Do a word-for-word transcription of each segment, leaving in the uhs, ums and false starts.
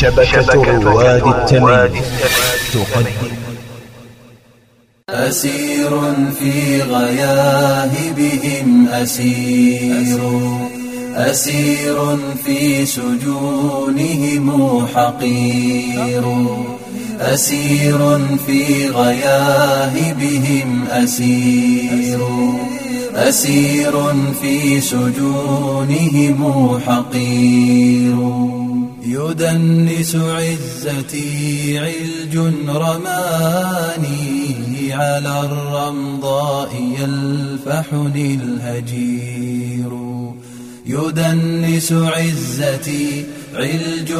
شبكة رواد التميم تقدم أسير في غياهبهم أسير أسير في سجونهم حقير أسير في غياهبهم أسير أسير في سجونهم حقير يدنس عزتي علج رماني على الرمضاء يلفحني الهجير يدنس عزتي علج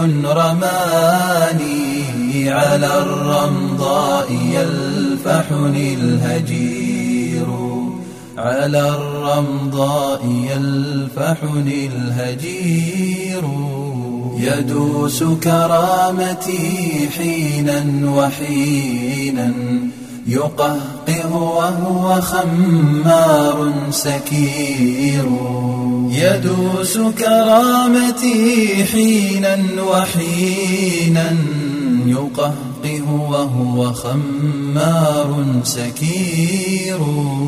رماني على الرمضاء يلفحني الهجير على الرمضاء يلفحني الهجير يدوس كرامتي حينا وحينا يقهقه وهو خمار سكير يدوس كرامتي حينا وحينا يقهقه وهو خمار سكير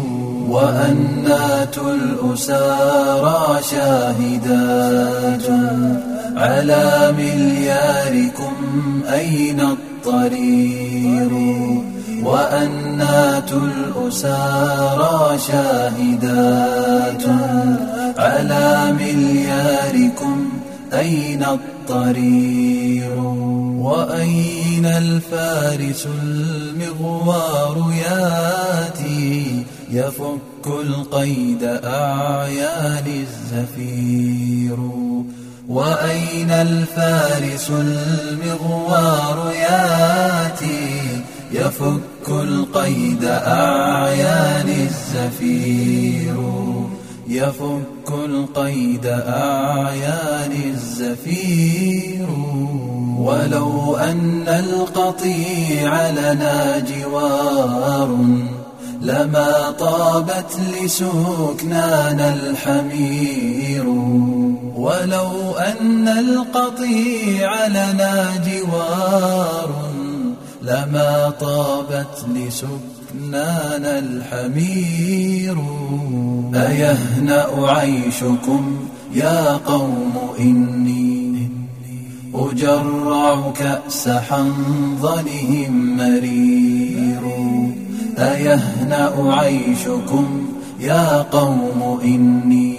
وأنات الأسارى شاهدات على ملياركم أين الطرير وأنات الأسارى شاهدات على ملياركم أين الطرير وأين الفارس المغوار ياتي يفك القيد أعيان الزفير وأين الفارس المغوار ياتي يفك القيد أعيان الزفير يفك القيد أعيان الزفير ولو أن القطيع لنا جوار لما طابت لسكنانا الحمير ولو أن القطيع لنا جوار لما طابت لسكنانا الحمير أيهنأ عيشكم يا قوم إني أجرع كأس حنظلهم مرير أيهنأ عيشكم يا قوم إني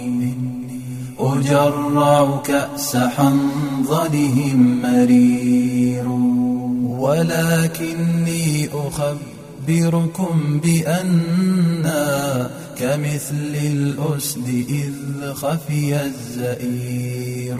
أجرع كأس حنظلهم مرير ولكني أخبركم بأننا كمثل الأسد إذ خفي الزئير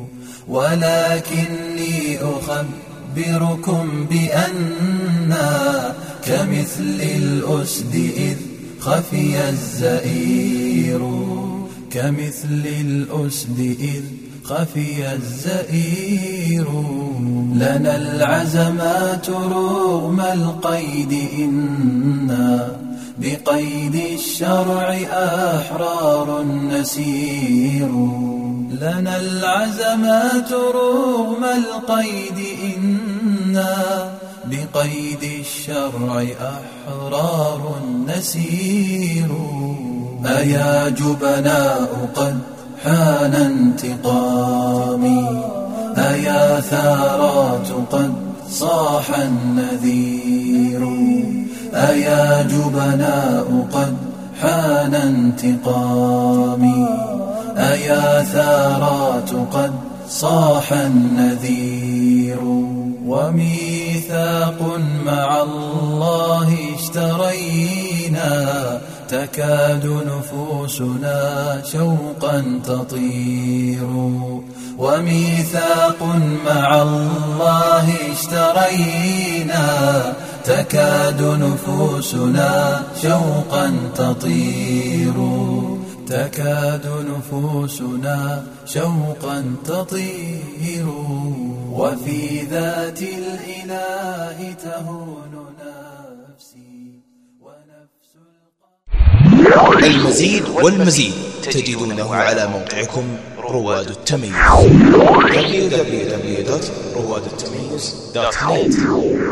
ولكني أخبركم بأننا كمثل الأسد إذ خفي الزئير كمثل الأسد إذ خفي الزئير لنا العزمات رغم القيد إنا بقيد الشرع أحرار نسير لنا العزمات رغم القيد إنا بقيد الشرع أحرار نسير أيا جبناء قد حان انتقامي أيا ثارات قد صاح النذير أيا جبناء قد حان انتقامي أيا ثارات قد صاح النذير وميثاق مع الله اشترينا تكاد نفوسنا شوقا تطير وميثاق مع الله اشترينا تكاد نفوسنا شوقا تطير تكاد نفوسنا شوقا تطير وفي ذات الإله تهون نفسي ونفس المزيد والمزيد تجدونه على موقعكم رواد التميز دبليو دبليو دبليو دوت رواد التميز دوت نت.